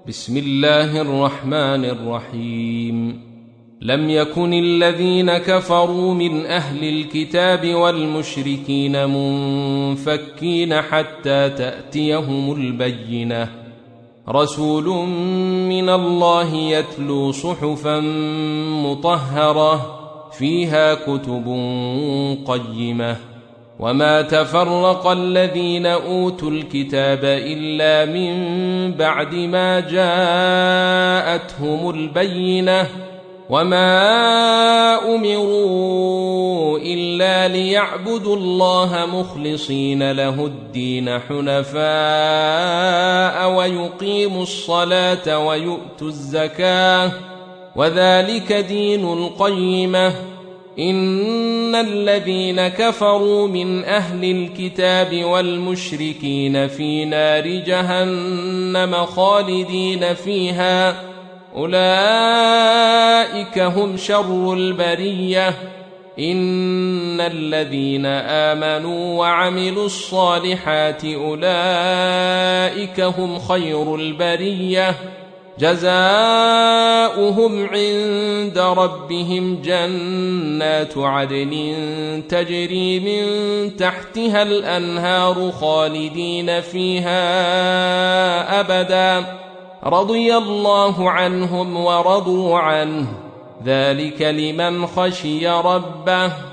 بسم الله الرحمن الرحيم. لم يكن الذين كفروا من أهل الكتاب والمشركين منفكين حتى تأتيهم البينة، رسول من الله يتلو صحفا مطهرة فيها كتب قيمة. وما تفرق الذين أوتوا الكتاب إلا من بعد ما جاءتهم البينة، وما أمروا إلا ليعبدوا الله مخلصين له الدين حنفاء ويقيموا الصلاة ويؤتوا الزكاة وذلك دين القيمة. إن الذين كفروا من أهل الكتاب والمشركين في نار جهنم خالدين فيها، أولئك هم شر البرية. إن الذين آمنوا وعملوا الصالحات أولئك هم خير البرية، جزاؤهم عند ربهم جنات عدن تجري من تحتها الأنهار خالدين فيها أبدا، رضي الله عنهم ورضوا عنه، ذلك لمن خشي ربه.